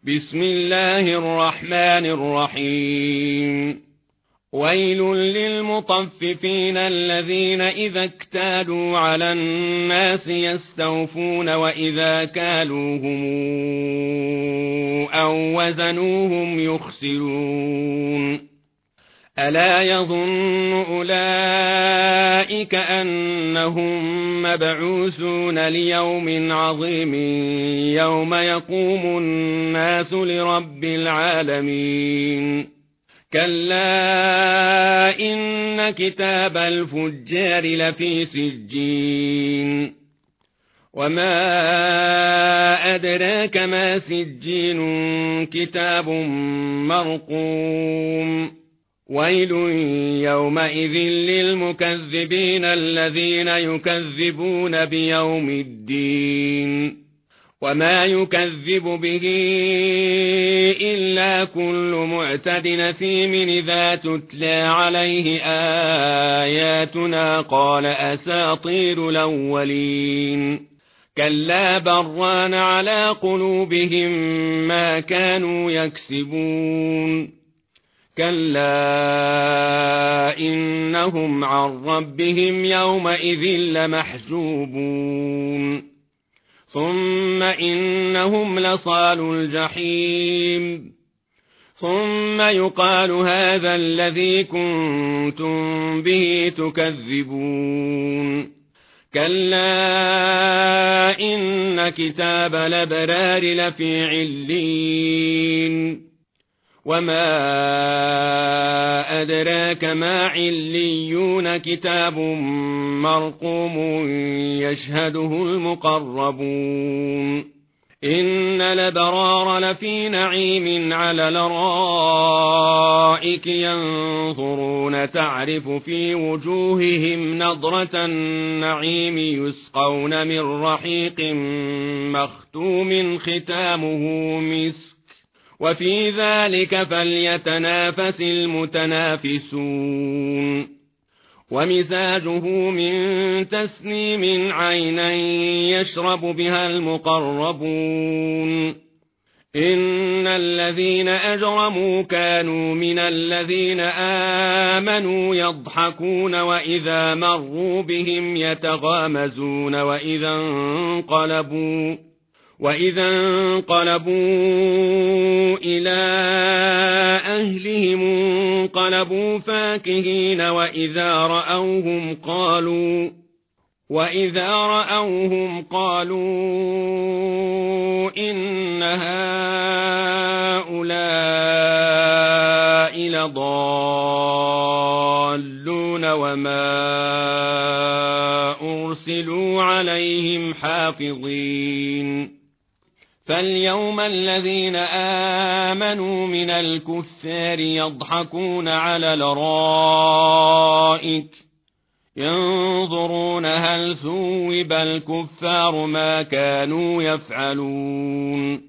بسم الله الرحمن الرحيم. ويل للمطففين الذين إذا اكتالوا على الناس يستوفون وإذا كالوهم أو وزنوهم يخسرون. ألا يظن أولئك أنهم مبعوثون ليوم عظيم يوم يقوم الناس لرب العالمين. كلا إن كتاب الفجار لفي سجين. وما أدراك ما سجين كتاب مرقوم. ويل يومئذ للمكذبين الذين يكذبون بيوم الدين. وما يكذب به إلا كل معتد أثيم إذا تتلى عليه آياتنا قال أساطير الأولين. كلا بران على قلوبهم ما كانوا يكسبون. كلا إنهم عن ربهم يومئذ لمحجوبون. ثم إنهم لصالو الجحيم. ثم يقال هذا الذي كنتم به تكذبون. كلا إن كتاب الأبرار لفي علين. وما أدراك ما عليون كتاب مرقوم يشهده المقربون. إن الأبرار لفي نعيم على الأرائك ينظرون تعرف في وجوههم نضرة النعيم يسقون من رحيق مختوم ختامه مسك وفي ذلك فليتنافس المتنافسون. ومزاجه من تسنيم عينا يشرب بها المقربون. إن الذين أجرموا كانوا من الذين آمنوا يضحكون وإذا مروا بهم يتغامزون وإذا انقلبوا إلى أهلهم انقلبوا فاكهين وإذا رأوهم قالوا إن هؤلاء لضالون وما أرسلوا عليهم حافظين. فاليوم الذين آمنوا من الكفار يضحكون على الأرائك ينظرون هل ثوب الكفار ما كانوا يفعلون.